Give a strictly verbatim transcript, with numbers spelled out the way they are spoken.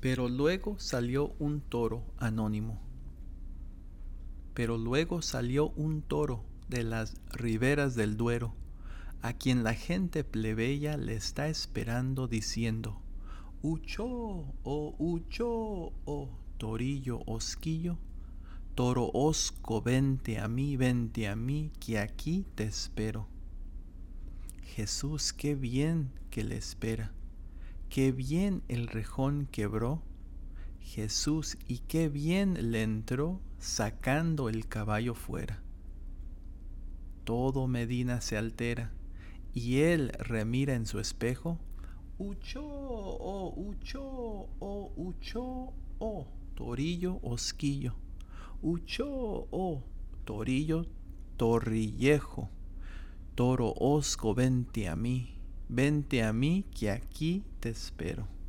Pero luego salió un toro anónimo. Pero luego salió un toro de las riberas del Duero, a quien la gente plebeya le está esperando diciendo: Uchó, oh, uchó, oh, torillo osquillo, toro osco, vente a mí, vente a mí, que aquí te espero. Jesús, qué bien que le espera, qué bien el rejón quebró. Jesús, y qué bien le entró sacando el caballo fuera. Todo Medina se altera, y él remira en su espejo: Uchó, oh, uchó, oh, uchó, oh, torillo osquillo. Uchó, oh, torillo torrillejo. Toro osco, vente a mí, vente a mí, que aquí te espero.